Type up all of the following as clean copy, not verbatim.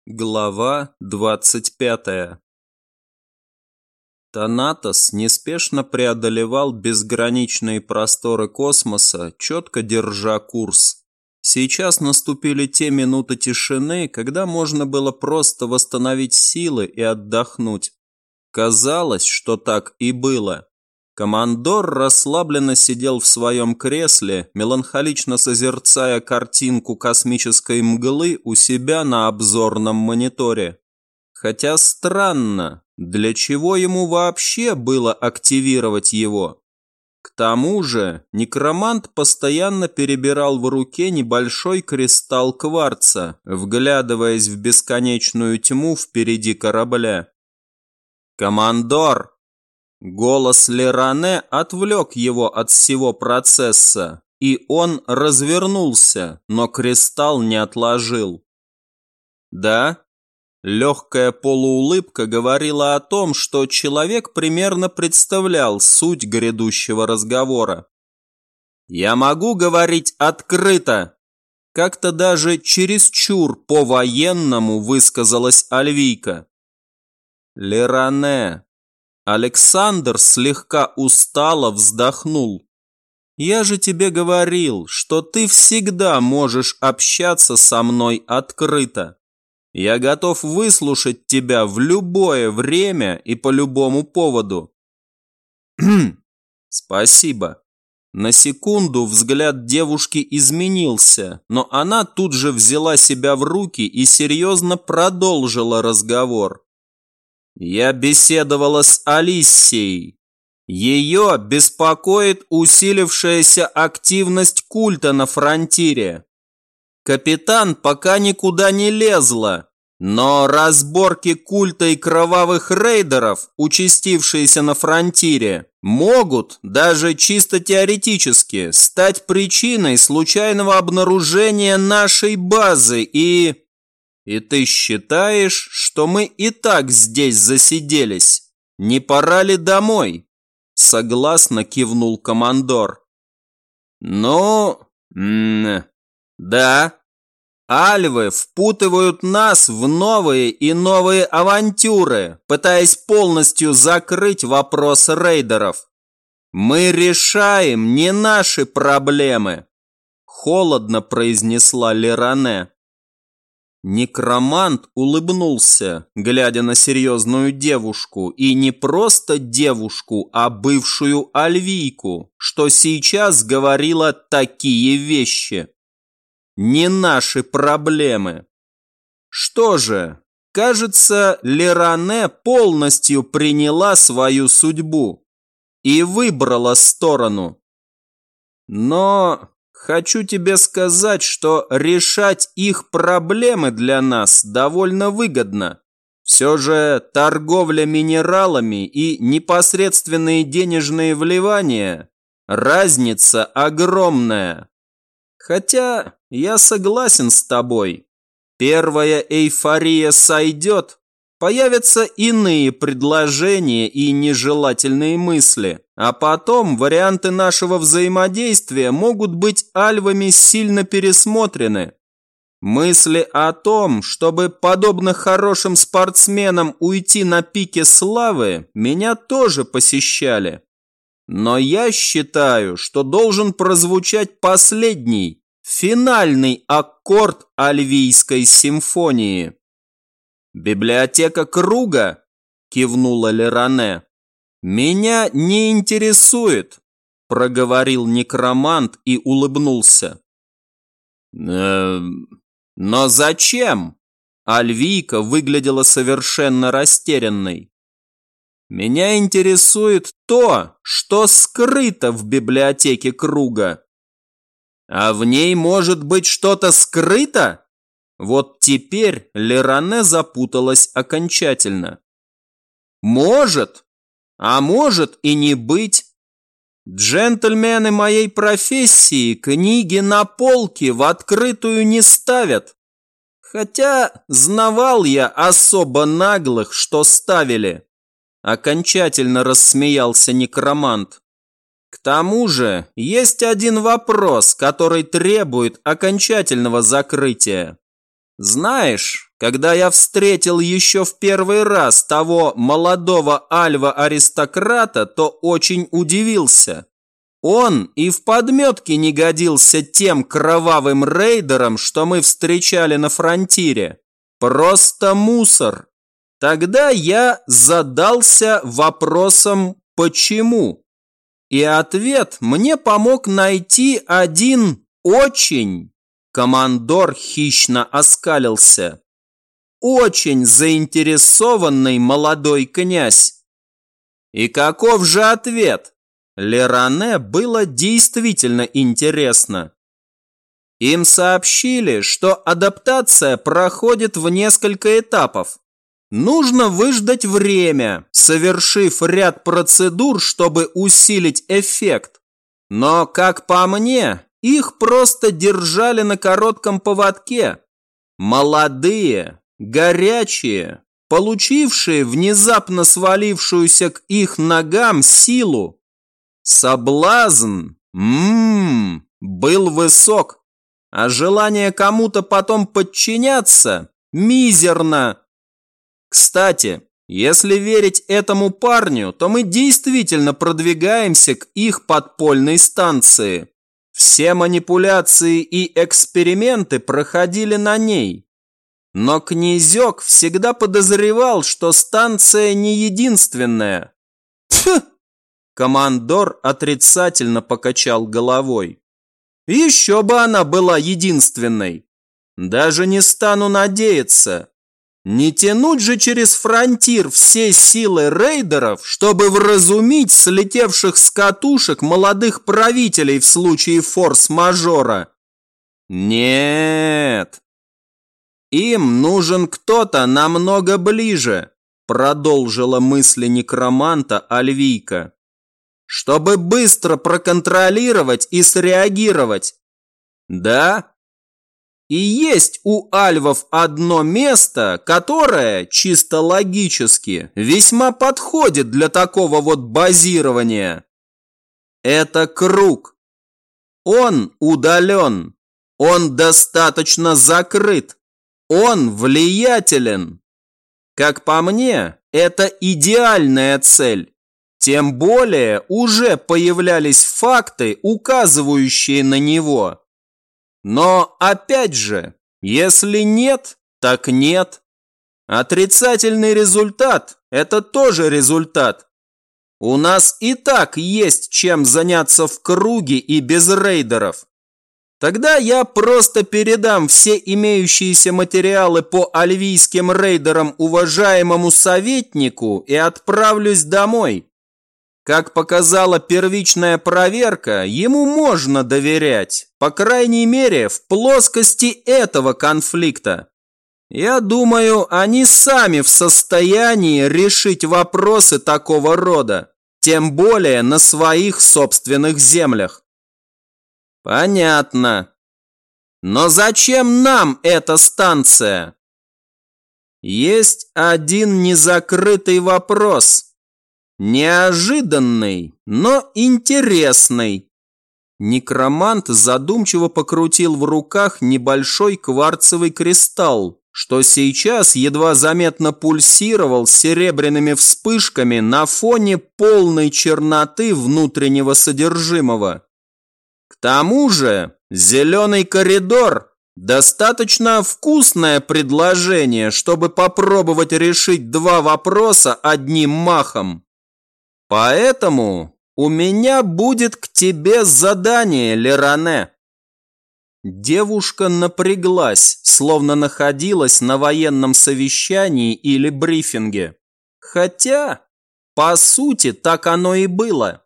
Глава 25. Танатос неспешно преодолевал безграничные просторы космоса, четко держа курс. Сейчас наступили те минуты тишины, когда можно было просто восстановить силы и отдохнуть. Казалось, что так и было. Командор расслабленно сидел в своем кресле, меланхолично созерцая картинку космической мглы у себя на обзорном мониторе. Хотя странно, для чего ему вообще было активировать его? К тому же некромант постоянно перебирал в руке небольшой кристалл кварца, вглядываясь в бесконечную тьму впереди корабля. «Командор!» Голос Леране отвлек его от всего процесса, и он развернулся, но кристалл не отложил. «Да?» Легкая полуулыбка говорила о том, что человек примерно представлял суть грядущего разговора. «Я могу говорить открыто!» Как-то даже чересчур по-военному высказалась Альвийка. «Леране!» Александр слегка устало вздохнул. «Я же тебе говорил, что ты всегда можешь общаться со мной открыто. Я готов выслушать тебя в любое время и по любому поводу». «Спасибо». На секунду взгляд девушки изменился, но она тут же взяла себя в руки и серьезно продолжила разговор. «Я беседовала с Алиссией. Ее беспокоит усилившаяся активность культа на фронтире. Капитан пока никуда не лезла, но разборки культа и кровавых рейдеров, участившиеся на фронтире, могут, даже чисто теоретически, стать причиной случайного обнаружения нашей базы и... И ты считаешь, что мы и так здесь засиделись? Не пора ли домой?» Согласно кивнул командор. «Ну, да. Альвы впутывают нас в новые и новые авантюры, пытаясь полностью закрыть вопрос рейдеров. Мы решаем не наши проблемы», холодно произнесла Леране. Некромант улыбнулся, глядя на серьезную девушку, и не просто девушку, а бывшую Альвийку, что сейчас говорила такие вещи. Не наши проблемы. Что же, кажется, Леране полностью приняла свою судьбу и выбрала сторону. Но... хочу тебе сказать, что решать их проблемы для нас довольно выгодно. Все же торговля минералами и непосредственные денежные вливания – разница огромная. Хотя я согласен с тобой. Первая эйфория сойдет, появятся иные предложения и нежелательные мысли, а потом варианты нашего взаимодействия могут быть альвами сильно пересмотрены. Мысли о том, чтобы, подобно хорошим спортсменам, уйти на пике славы, меня тоже посещали. Но я считаю, что должен прозвучать последний, финальный аккорд Альвийской симфонии. «Библиотека круга?» – кивнула Леране. «Меня не интересует», – проговорил некромант и улыбнулся. «Но зачем?» Альвийка выглядела совершенно растерянной. «Меня интересует то, что скрыто в библиотеке круга». «А в ней может быть что-то скрыто?» Вот теперь Леране запуталась окончательно. «Может, а может и не быть. Джентльмены моей профессии книги на полке в открытую не ставят. Хотя знавал я особо наглых, что ставили». Окончательно рассмеялся некромант. «К тому же есть один вопрос, который требует окончательного закрытия. Знаешь, когда я встретил еще в первый раз того молодого альва-аристократа, то очень удивился. Он и в подметке не годился тем кровавым рейдерам, что мы встречали на фронтире. Просто мусор. Тогда я задался вопросом «почему?». И ответ мне помог найти один очень... Командор хищно оскалился. Очень заинтересованный молодой князь. И каков же ответ? Леране было действительно интересно. Им сообщили, что адаптация проходит в несколько этапов. Нужно выждать время, совершив ряд процедур, чтобы усилить эффект. Но, как по мне, их просто держали на коротком поводке. Молодые, горячие, получившие внезапно свалившуюся к их ногам силу. Соблазн, был высок, а желание кому-то потом подчиняться мизерно. Кстати, если верить этому парню, то мы действительно продвигаемся к их подпольной станции. Все манипуляции и эксперименты проходили на ней. Но князек всегда подозревал, что станция не единственная. Тьфу! Командор отрицательно покачал головой. Еще бы она была единственной. Даже не стану надеяться. Не тянуть же через фронтир все силы рейдеров, чтобы вразумить слетевших с катушек молодых правителей в случае форс-мажора. Нет. Им нужен кто-то намного ближе, продолжила мысли некроманта Альвийка, чтобы быстро проконтролировать и среагировать. Да? И есть у альвов одно место, которое, чисто логически, весьма подходит для такого вот базирования. Это круг. Он удален. Он достаточно закрыт. Он влиятелен. Как по мне, это идеальная цель. Тем более уже появлялись факты, указывающие на него. Но опять же, если нет, так нет. Отрицательный результат – это тоже результат. У нас и так есть чем заняться в круге и без рейдеров. Тогда я просто передам все имеющиеся материалы по альвийским рейдерам уважаемому советнику и отправлюсь домой. Как показала первичная проверка, ему можно доверять, по крайней мере, в плоскости этого конфликта. Я думаю, они сами в состоянии решить вопросы такого рода, тем более на своих собственных землях. Понятно. Но зачем нам эта станция? Есть один незакрытый вопрос. Неожиданный, но интересный. Некромант задумчиво покрутил в руках небольшой кварцевый кристалл, что сейчас едва заметно пульсировал серебряными вспышками на фоне полной черноты внутреннего содержимого. К тому же, зеленый коридор – достаточно вкусное предложение, чтобы попробовать решить два вопроса одним махом. Поэтому у меня будет к тебе задание, Леране. Девушка напряглась, словно находилась на военном совещании или брифинге. Хотя, по сути, так оно и было.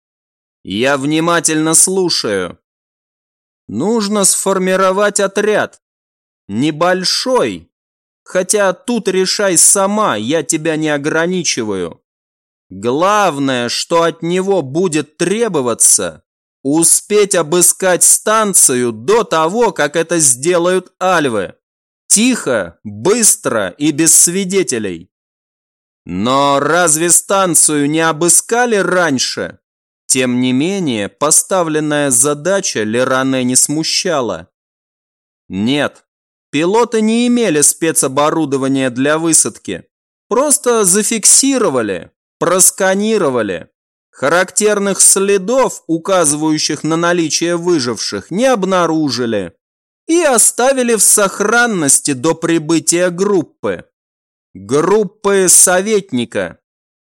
Я внимательно слушаю. Нужно сформировать отряд. Небольшой. Хотя тут решай сама, я тебя не ограничиваю. Главное, что от него будет требоваться, успеть обыскать станцию до того, как это сделают альвы. Тихо, быстро и без свидетелей. Но разве станцию не обыскали раньше? Тем не менее, поставленная задача Леране не смущала. Нет, Пилоты не имели спецоборудования для высадки. Просто зафиксировали, просканировали. Характерных следов, указывающих на наличие выживших, не обнаружили и оставили в сохранности до прибытия группы. Группы советника.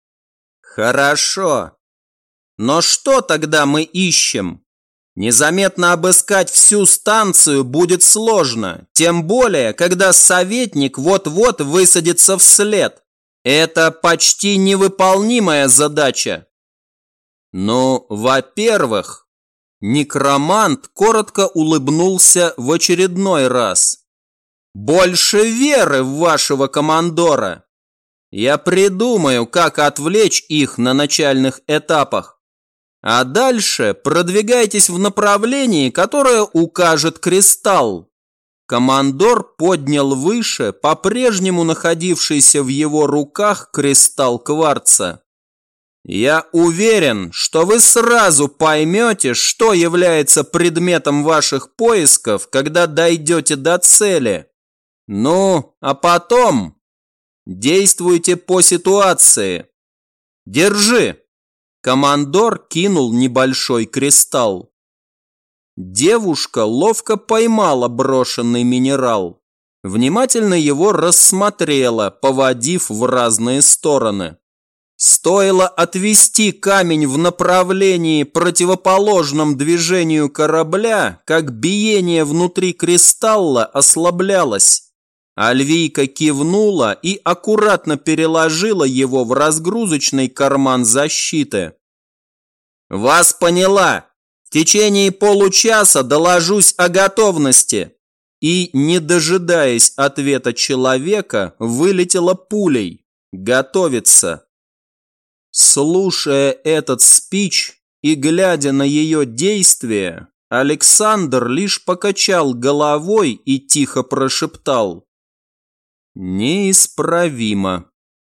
Хорошо. Но что тогда мы ищем? Незаметно обыскать всю станцию будет сложно, тем более, когда советник вот-вот высадится вслед. Это почти невыполнимая задача. Ну, во-первых, некромант коротко улыбнулся в очередной раз. Больше веры в вашего командора. Я придумаю, как отвлечь их на начальных этапах. А дальше продвигайтесь в направлении, которое укажет кристалл. Командор поднял выше по-прежнему находившийся в его руках кристалл кварца. Я уверен, что вы сразу поймете, что является предметом ваших поисков, когда дойдете до цели. Ну, а потом действуйте по ситуации. Держи. Командор кинул небольшой кристалл. Девушка ловко поймала брошенный минерал. Внимательно его рассмотрела, поводив в разные стороны. Стоило отвести камень в направлении, противоположном движению корабля, как биение внутри кристалла ослаблялось. Альвийка кивнула и аккуратно переложила его в разгрузочный карман защиты. «Вас поняла. В течение получаса доложусь о готовности». И, не дожидаясь ответа человека, вылетела пулей. Готовиться. Слушая этот спич и глядя на ее действия, Александр лишь покачал головой и тихо прошептал: «Неисправимо».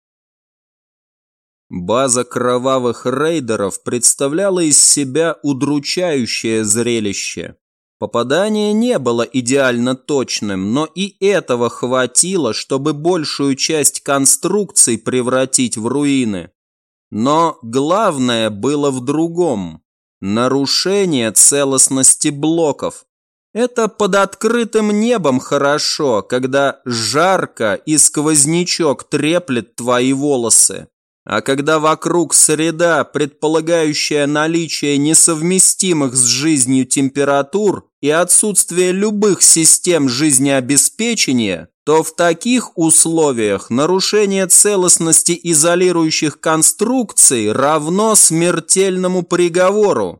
База кровавых рейдеров представляла из себя удручающее зрелище. Попадание не было идеально точным, но и этого хватило, чтобы большую часть конструкций превратить в руины. Но главное было в другом – нарушение целостности блоков. Это под открытым небом хорошо, когда жарко и сквознячок треплет твои волосы. А когда вокруг среда, предполагающая наличие несовместимых с жизнью температур и отсутствие любых систем жизнеобеспечения, то в таких условиях нарушение целостности изолирующих конструкций равно смертельному приговору.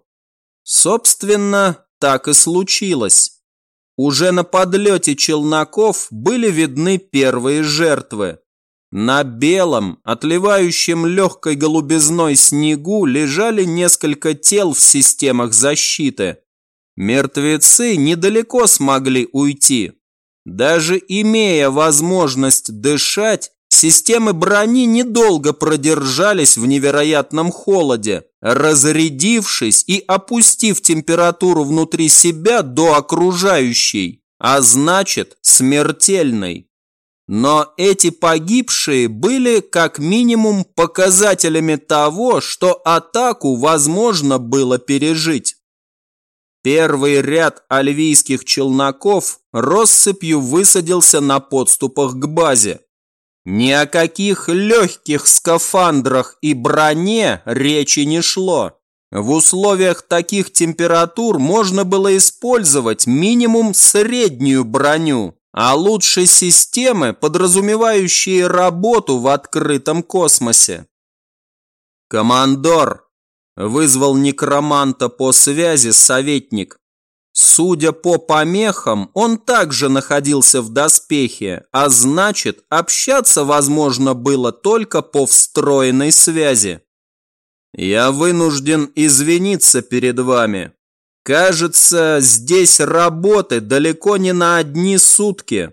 Собственно, так и случилось. Уже на подлете челноков были видны первые жертвы. На белом, отливающем легкой голубизной снегу лежали несколько тел в системах защиты. Мертвецы недалеко смогли уйти. Даже имея возможность дышать, системы брони недолго продержались в невероятном холоде, разрядившись и опустив температуру внутри себя до окружающей, а значит, смертельной. Но эти погибшие были как минимум показателями того, что атаку возможно было пережить. Первый ряд альвийских челноков россыпью высадился на подступах к базе. Ни о каких легких скафандрах и броне речи не шло. В условиях таких температур можно было использовать минимум среднюю броню, а лучше системы, подразумевающие работу в открытом космосе. «Командор!» – вызвал некроманта по связи советник. Судя по помехам, он также находился в доспехе, а значит, общаться возможно было только по встроенной связи. «Я вынужден извиниться перед вами. Кажется, здесь работы далеко не на одни сутки».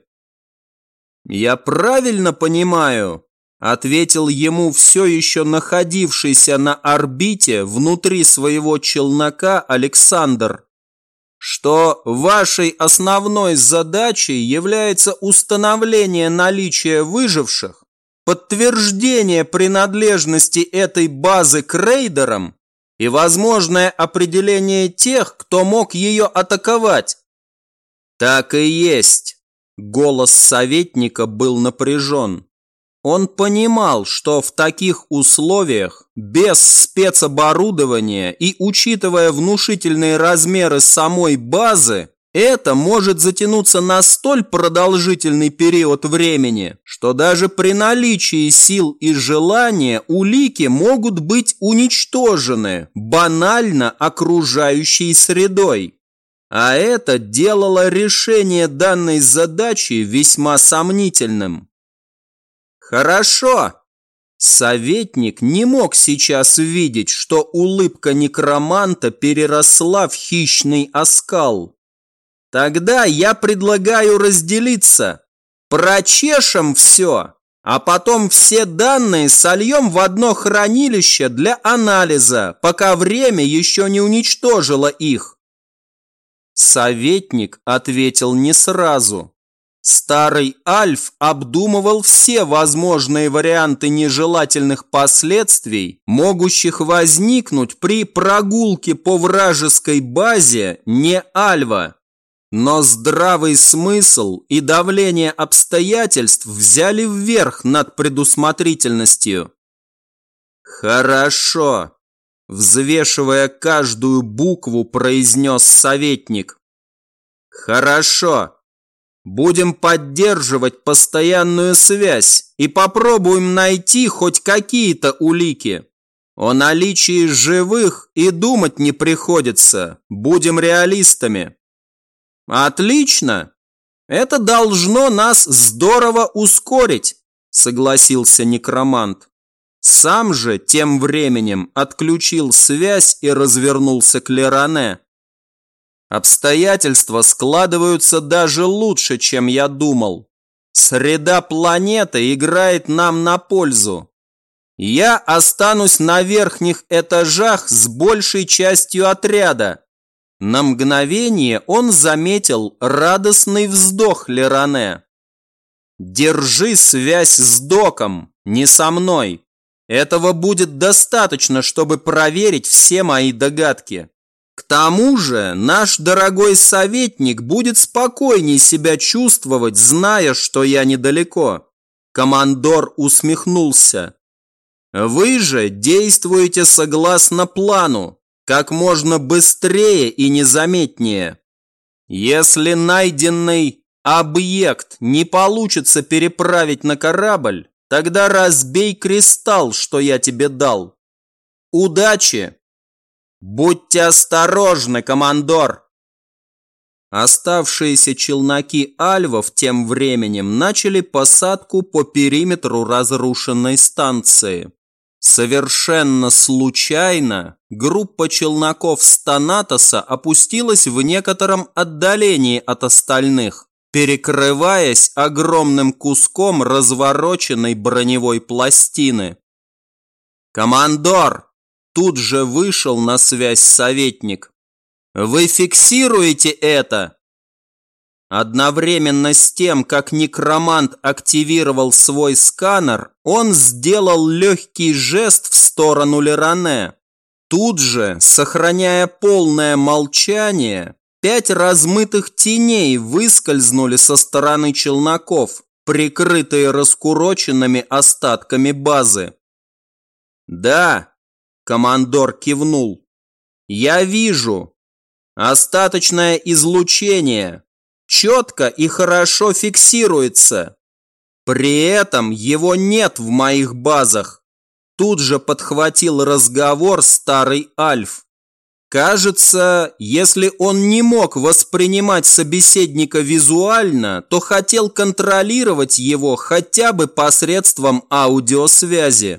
«Я правильно понимаю?» – ответил ему все еще находившийся на орбите внутри своего челнока Александр. что вашей основной задачей является установление наличия выживших, подтверждение принадлежности этой базы к рейдерам и возможное определение тех, кто мог ее атаковать. Так и есть. Голос советника был напряжен. Он понимал, что в таких условиях, без спецоборудования и учитывая внушительные размеры самой базы, это может затянуться на столь продолжительный период времени, что даже при наличии сил и желания улики могут быть уничтожены банально окружающей средой. А это делало решение данной задачи весьма сомнительным. Хорошо. Советник не мог сейчас видеть, что улыбка некроманта переросла в хищный оскал. Тогда я предлагаю разделиться. Прочешем все, а потом все данные сольем в одно хранилище для анализа, пока время еще не уничтожило их. Советник ответил не сразу. Старый Альф обдумывал все возможные варианты нежелательных последствий, могущих возникнуть при прогулке по вражеской базе не Альва. Но здравый смысл и давление обстоятельств взяли вверх над предусмотрительностью. «Хорошо», – взвешивая каждую букву, произнес советник. «Хорошо. Будем поддерживать постоянную связь и попробуем найти хоть какие-то улики. О наличии живых и думать не приходится. Будем реалистами». «Отлично! Это должно нас здорово ускорить», – согласился некромант. Сам же тем временем отключил связь и развернулся к Леране. «Обстоятельства складываются даже лучше, чем я думал. Среда планеты играет нам на пользу. Я останусь на верхних этажах с большей частью отряда». На мгновение он заметил радостный вздох Леране. «Держи связь с доком, не со мной. Этого будет достаточно, чтобы проверить все мои догадки. К тому же наш дорогой советник будет спокойней себя чувствовать, зная, что я недалеко». Командор усмехнулся. «Вы же действуете согласно плану. Как можно быстрее и незаметнее. Если найденный объект не получится переправить на корабль, тогда разбей кристалл, что я тебе дал. Удачи! Будьте осторожны, командор!» Оставшиеся челноки альвов тем временем начали посадку по периметру разрушенной станции. Совершенно случайно группа челноков Станатоса опустилась в некотором отдалении от остальных, перекрываясь огромным куском развороченной броневой пластины. «Командор!» – тут же вышел на связь советник. «Вы фиксируете это?» Одновременно с тем, как некромант активировал свой сканер, он сделал легкий жест в сторону Леране. Тут же, сохраняя полное молчание, 5 размытых теней выскользнули со стороны челноков, прикрытые раскуроченными остатками базы. «Да», – командор кивнул, – «я вижу. Остаточное излучение. Четко и хорошо фиксируется. При этом его нет в моих базах». Тут же подхватил разговор старый Альф. Кажется, если он не мог воспринимать собеседника визуально, то хотел контролировать его хотя бы посредством аудиосвязи.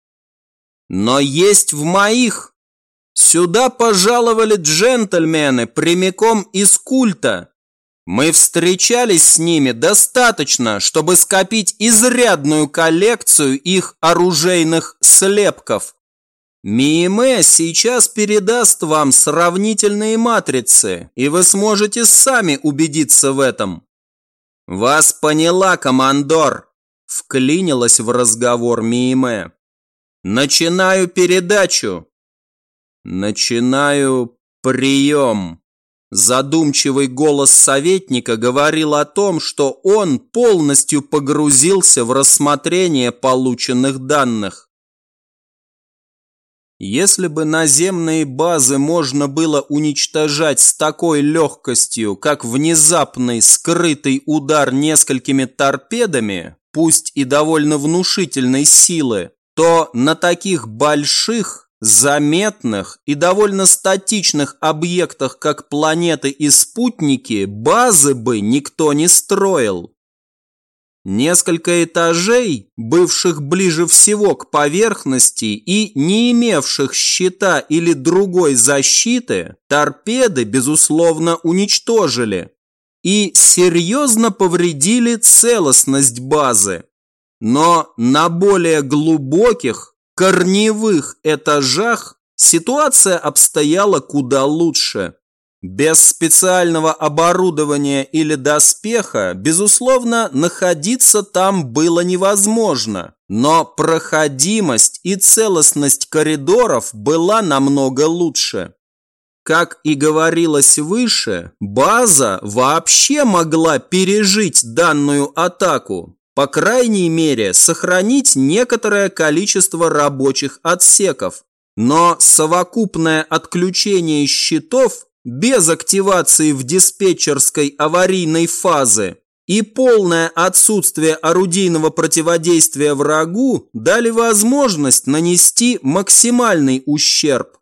«Но есть в моих. Сюда пожаловали джентльмены прямиком из культа. Мы встречались с ними достаточно, чтобы скопить изрядную коллекцию их оружейных слепков. Мииме сейчас передаст вам сравнительные матрицы, и вы сможете сами убедиться в этом. Вас поняла, командор, вклинилась в разговор Мииме. Начинаю передачу. Начинаю прием. Задумчивый голос советника говорил о том, что он полностью погрузился в рассмотрение полученных данных. Если бы наземные базы можно было уничтожать с такой легкостью, как внезапный скрытый удар несколькими торпедами, пусть и довольно внушительной силы, то на таких больших, заметных и довольно статичных объектах, как планеты и спутники, базы бы никто не строил. Несколько этажей, бывших ближе всего к поверхности и не имевших щита или другой защиты, торпеды, безусловно, уничтожили и серьезно повредили целостность базы. Но на более глубоких, корневых этажах ситуация обстояла куда лучше. Без специального оборудования или доспеха, безусловно, находиться там было невозможно, но проходимость и целостность коридоров была намного лучше. Как и говорилось выше, база вообще могла пережить данную атаку, по крайней мере, сохранить некоторое количество рабочих отсеков, но совокупное отключение щитов без активации в диспетчерской аварийной фазы и полное отсутствие орудийного противодействия врагу дали возможность нанести максимальный ущерб.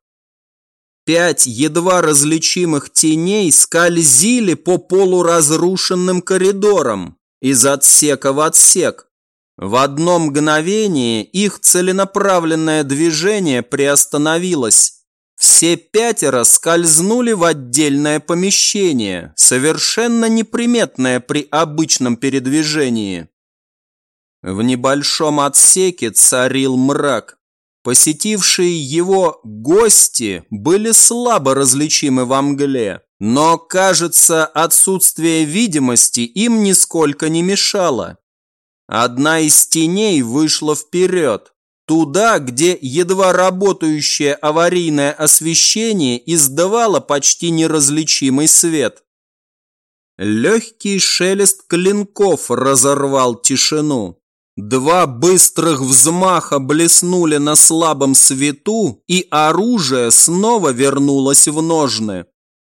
5 едва различимых теней скользили по полуразрушенным коридорам из отсека в отсек. В одно мгновение их целенаправленное движение приостановилось. Все 5 скользнули в отдельное помещение, совершенно неприметное при обычном передвижении. В небольшом отсеке царил мрак. Посетившие его гости были слабо различимы во мгле, но, кажется, отсутствие видимости им нисколько не мешало. Одна из теней вышла вперед. Туда, где едва работающее аварийное освещение издавало почти неразличимый свет. Легкий шелест клинков разорвал тишину. 2 быстрых взмаха блеснули на слабом свету, и оружие снова вернулось в ножны.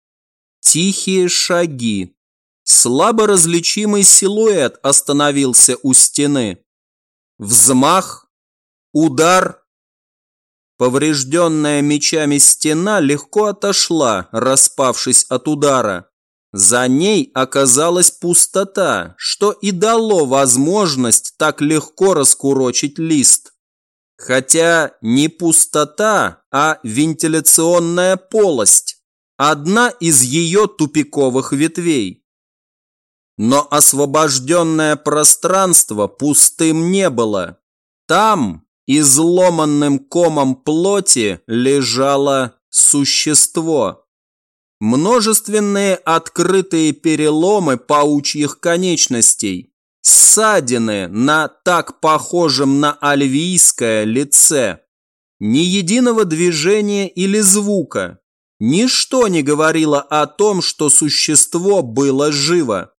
Тихие шаги. Слабо различимый силуэт остановился у стены. Взмах. Удар. Поврежденная мечами стена легко отошла, распавшись от удара. За ней оказалась пустота, что и дало возможность так легко раскурочить лист. Хотя не пустота, а вентиляционная полость. Одна из ее тупиковых ветвей. Но освобожденное пространство пустым не было. Там изломанным комом плоти лежало существо. Множественные открытые переломы паучьих конечностей, ссадины на так похожем на альвийское лице. Ни единого движения или звука. Ничто не говорило о том, что существо было живо.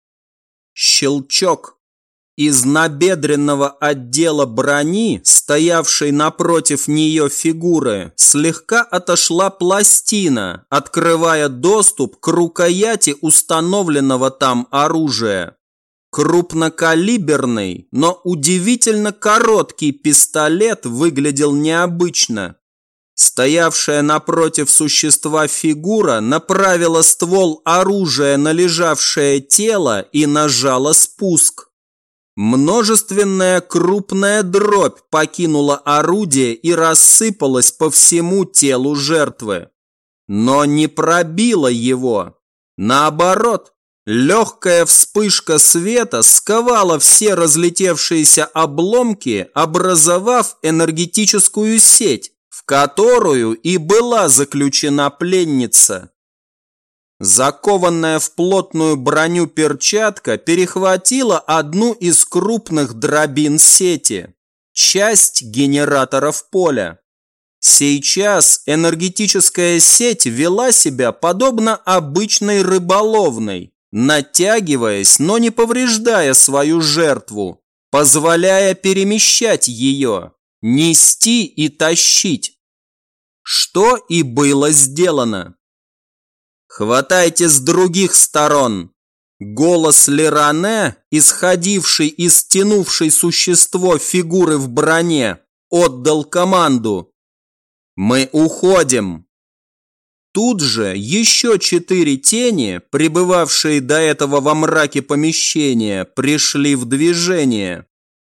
Щелчок. Из набедренного отдела брони, стоявшей напротив нее фигуры, слегка отошла пластина, открывая доступ к рукояти установленного там оружия. Крупнокалиберный, но удивительно короткий пистолет выглядел необычно. Стоявшая напротив существа фигура направила ствол оружия на лежавшее тело и нажала спуск. Множественная крупная дробь покинула орудие и рассыпалась по всему телу жертвы. Но не пробила его. Наоборот, легкая вспышка света сковала все разлетевшиеся обломки, образовав энергетическую сеть, в которую и была заключена пленница. Закованная в плотную броню перчатка перехватила одну из крупных дробин сети, часть генераторов поля. Сейчас энергетическая сеть вела себя подобно обычной рыболовной, натягиваясь, но не повреждая свою жертву, позволяя перемещать ее, нести и тащить. Что и было сделано. «Хватайте с других сторон!» Голос Леране, исходивший из стянувшей существо фигуры в броне, отдал команду. «Мы уходим!» Тут же еще 4 тени, пребывавшие до этого во мраке помещения, пришли в движение.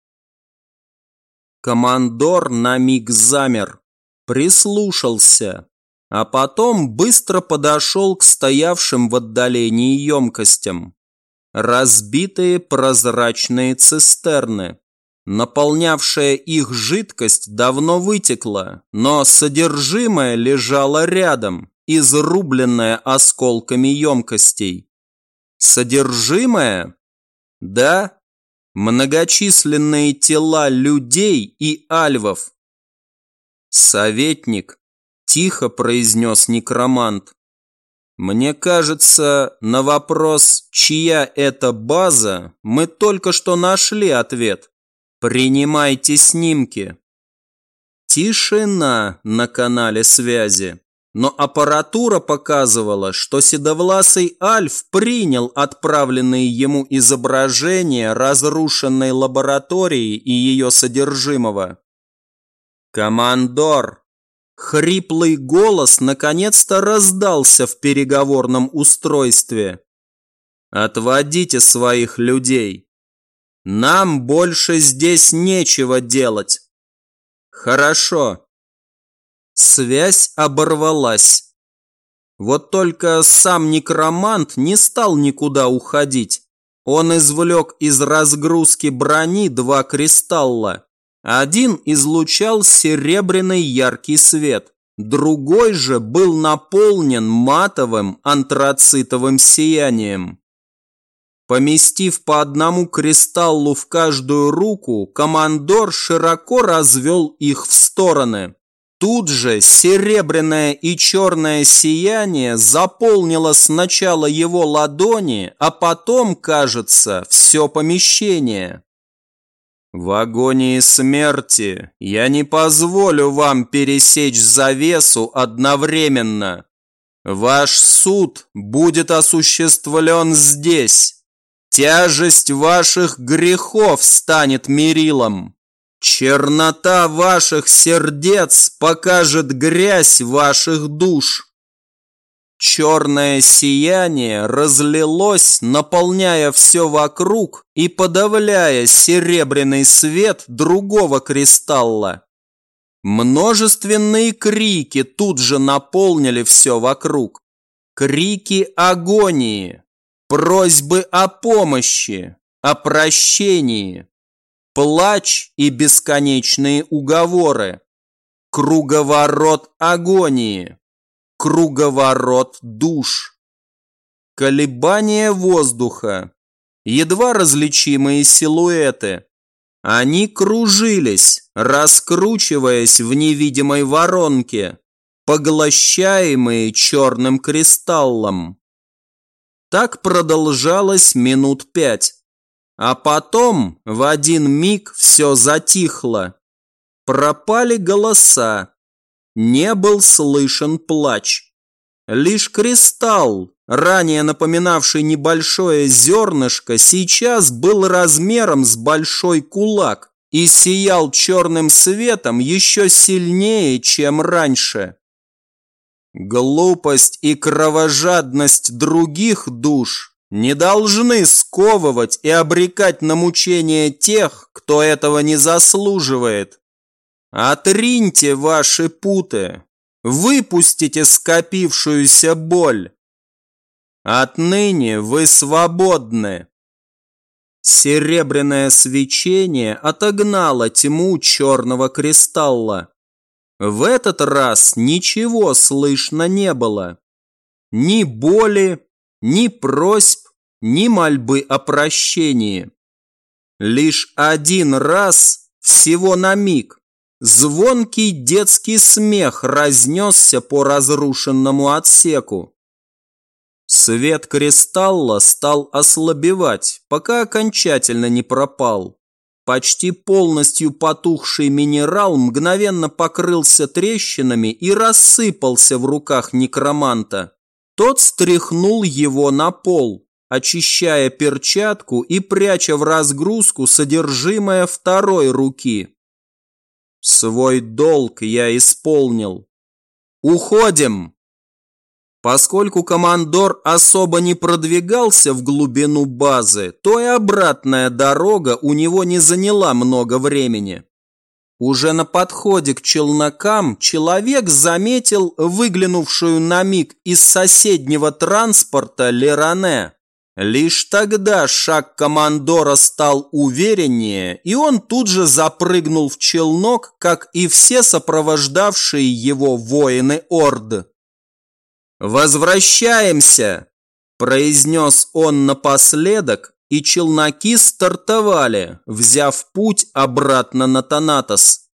Командор на миг замер, прислушался, а потом быстро подошел к стоявшим в отдалении емкостям. Разбитые прозрачные цистерны. Наполнявшая их жидкость давно вытекла, но содержимое лежало рядом, изрубленное осколками емкостей. Содержимое? Да, многочисленные тела людей и альвов. «Советник», – тихо произнес некромант. «Мне кажется, на вопрос, чья это база, мы только что нашли ответ. Принимайте снимки». Тишина на канале связи, но аппаратура показывала, что седовласый Альф принял отправленные ему изображения разрушенной лаборатории и ее содержимого. «Командор!» Хриплый голос наконец-то раздался в переговорном устройстве. «Отводите своих людей. Нам больше здесь нечего делать». «Хорошо». Связь оборвалась. Вот только сам некромант не стал никуда уходить. Он извлек из разгрузки брони 2 кристалла. Один излучал серебряный яркий свет, другой же был наполнен матовым антрацитовым сиянием. Поместив по одному кристаллу в каждую руку, командор широко развел их в стороны. Тут же серебряное и черное сияние заполнило сначала его ладони, а потом, кажется, все помещение. «В агонии смерти я не позволю вам пересечь завесу одновременно. Ваш суд будет осуществлен здесь. Тяжесть ваших грехов станет мерилом. Чернота ваших сердец покажет грязь ваших душ». Черное сияние разлилось, наполняя все вокруг и подавляя серебряный свет другого кристалла. Множественные крики тут же наполнили все вокруг. Крики агонии, просьбы о помощи, о прощении, плач и бесконечные уговоры. Круговорот агонии. Круговорот душ. Колебания воздуха. Едва различимые силуэты. Они кружились, раскручиваясь в невидимой воронке, поглощаемые черным кристаллом. Так продолжалось минут 5. А потом в один миг все затихло. Пропали голоса. Не был слышен плач. Лишь кристалл, ранее напоминавший небольшое зернышко, сейчас был размером с большой кулак и сиял черным светом еще сильнее, чем раньше. Глупость и кровожадность других душ не должны сковывать и обрекать на мучения тех, кто этого не заслуживает. Отриньте ваши путы, выпустите скопившуюся боль. Отныне вы свободны. Серебряное свечение отогнало тьму черного кристалла. В этот раз ничего слышно не было. Ни боли, ни просьб, ни мольбы о прощении. Лишь один раз, всего на миг, звонкий детский смех разнесся по разрушенному отсеку. Свет кристалла стал ослабевать, пока окончательно не пропал. Почти полностью потухший минерал мгновенно покрылся трещинами и рассыпался в руках некроманта. Тот стряхнул его на пол, очищая перчатку и пряча в разгрузку содержимое второй руки. Свой долг я исполнил. Уходим! Поскольку командор особо не продвигался в глубину базы, то и обратная дорога у него не заняла много времени. Уже на подходе к челнокам человек заметил выглянувшую на миг из соседнего транспорта Леране. Лишь тогда шаг командора стал увереннее, и он тут же запрыгнул в челнок, как и все сопровождавшие его воины Орды. «Возвращаемся!» – произнес он напоследок, и челноки стартовали, взяв путь обратно на Танатос.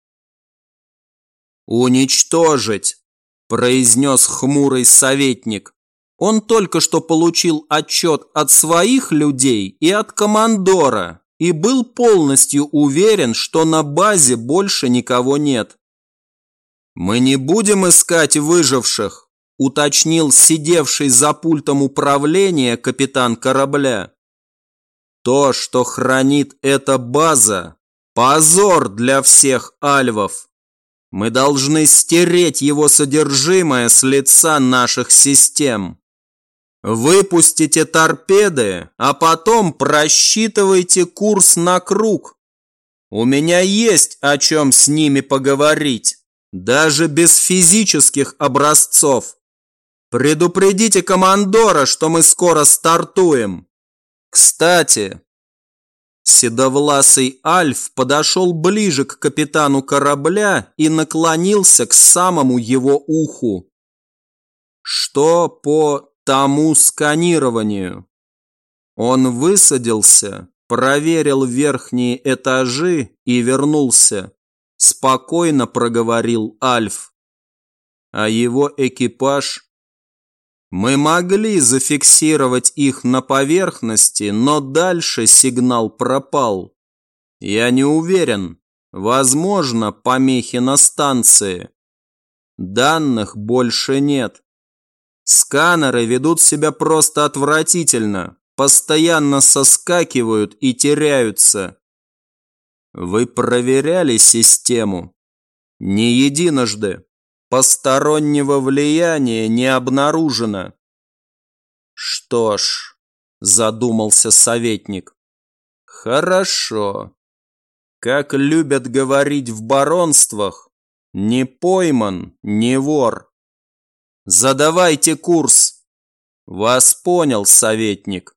«Уничтожить!» – произнес хмурый советник. Он только что получил отчет от своих людей и от командора и был полностью уверен, что на базе больше никого нет. «Мы не будем искать выживших», – уточнил сидевший за пультом управления капитан корабля. «То, что хранит эта база, позор для всех альвов. Мы должны стереть его содержимое с лица наших систем. Выпустите торпеды, а потом просчитывайте курс на круг. У меня есть о чем с ними поговорить, даже без физических образцов. Предупредите командора, что мы скоро стартуем. Кстати...» Седовласый Альф подошел ближе к капитану корабля и наклонился к самому его уху. «Что по тому сканированию?» Он высадился, проверил верхние этажи и вернулся. Спокойно проговорил Альф. А его экипаж... Мы могли зафиксировать их на поверхности, но дальше сигнал пропал. Я не уверен. Возможно, помехи на станции. Данных больше нет. Сканеры ведут себя просто отвратительно. Постоянно соскакивают и теряются. Вы проверяли систему? Не единожды. Постороннего влияния не обнаружено. Что ж, задумался советник. Хорошо. Как любят говорить в баронствах, не пойман, не вор. Задавайте курс. Вас понял, советник.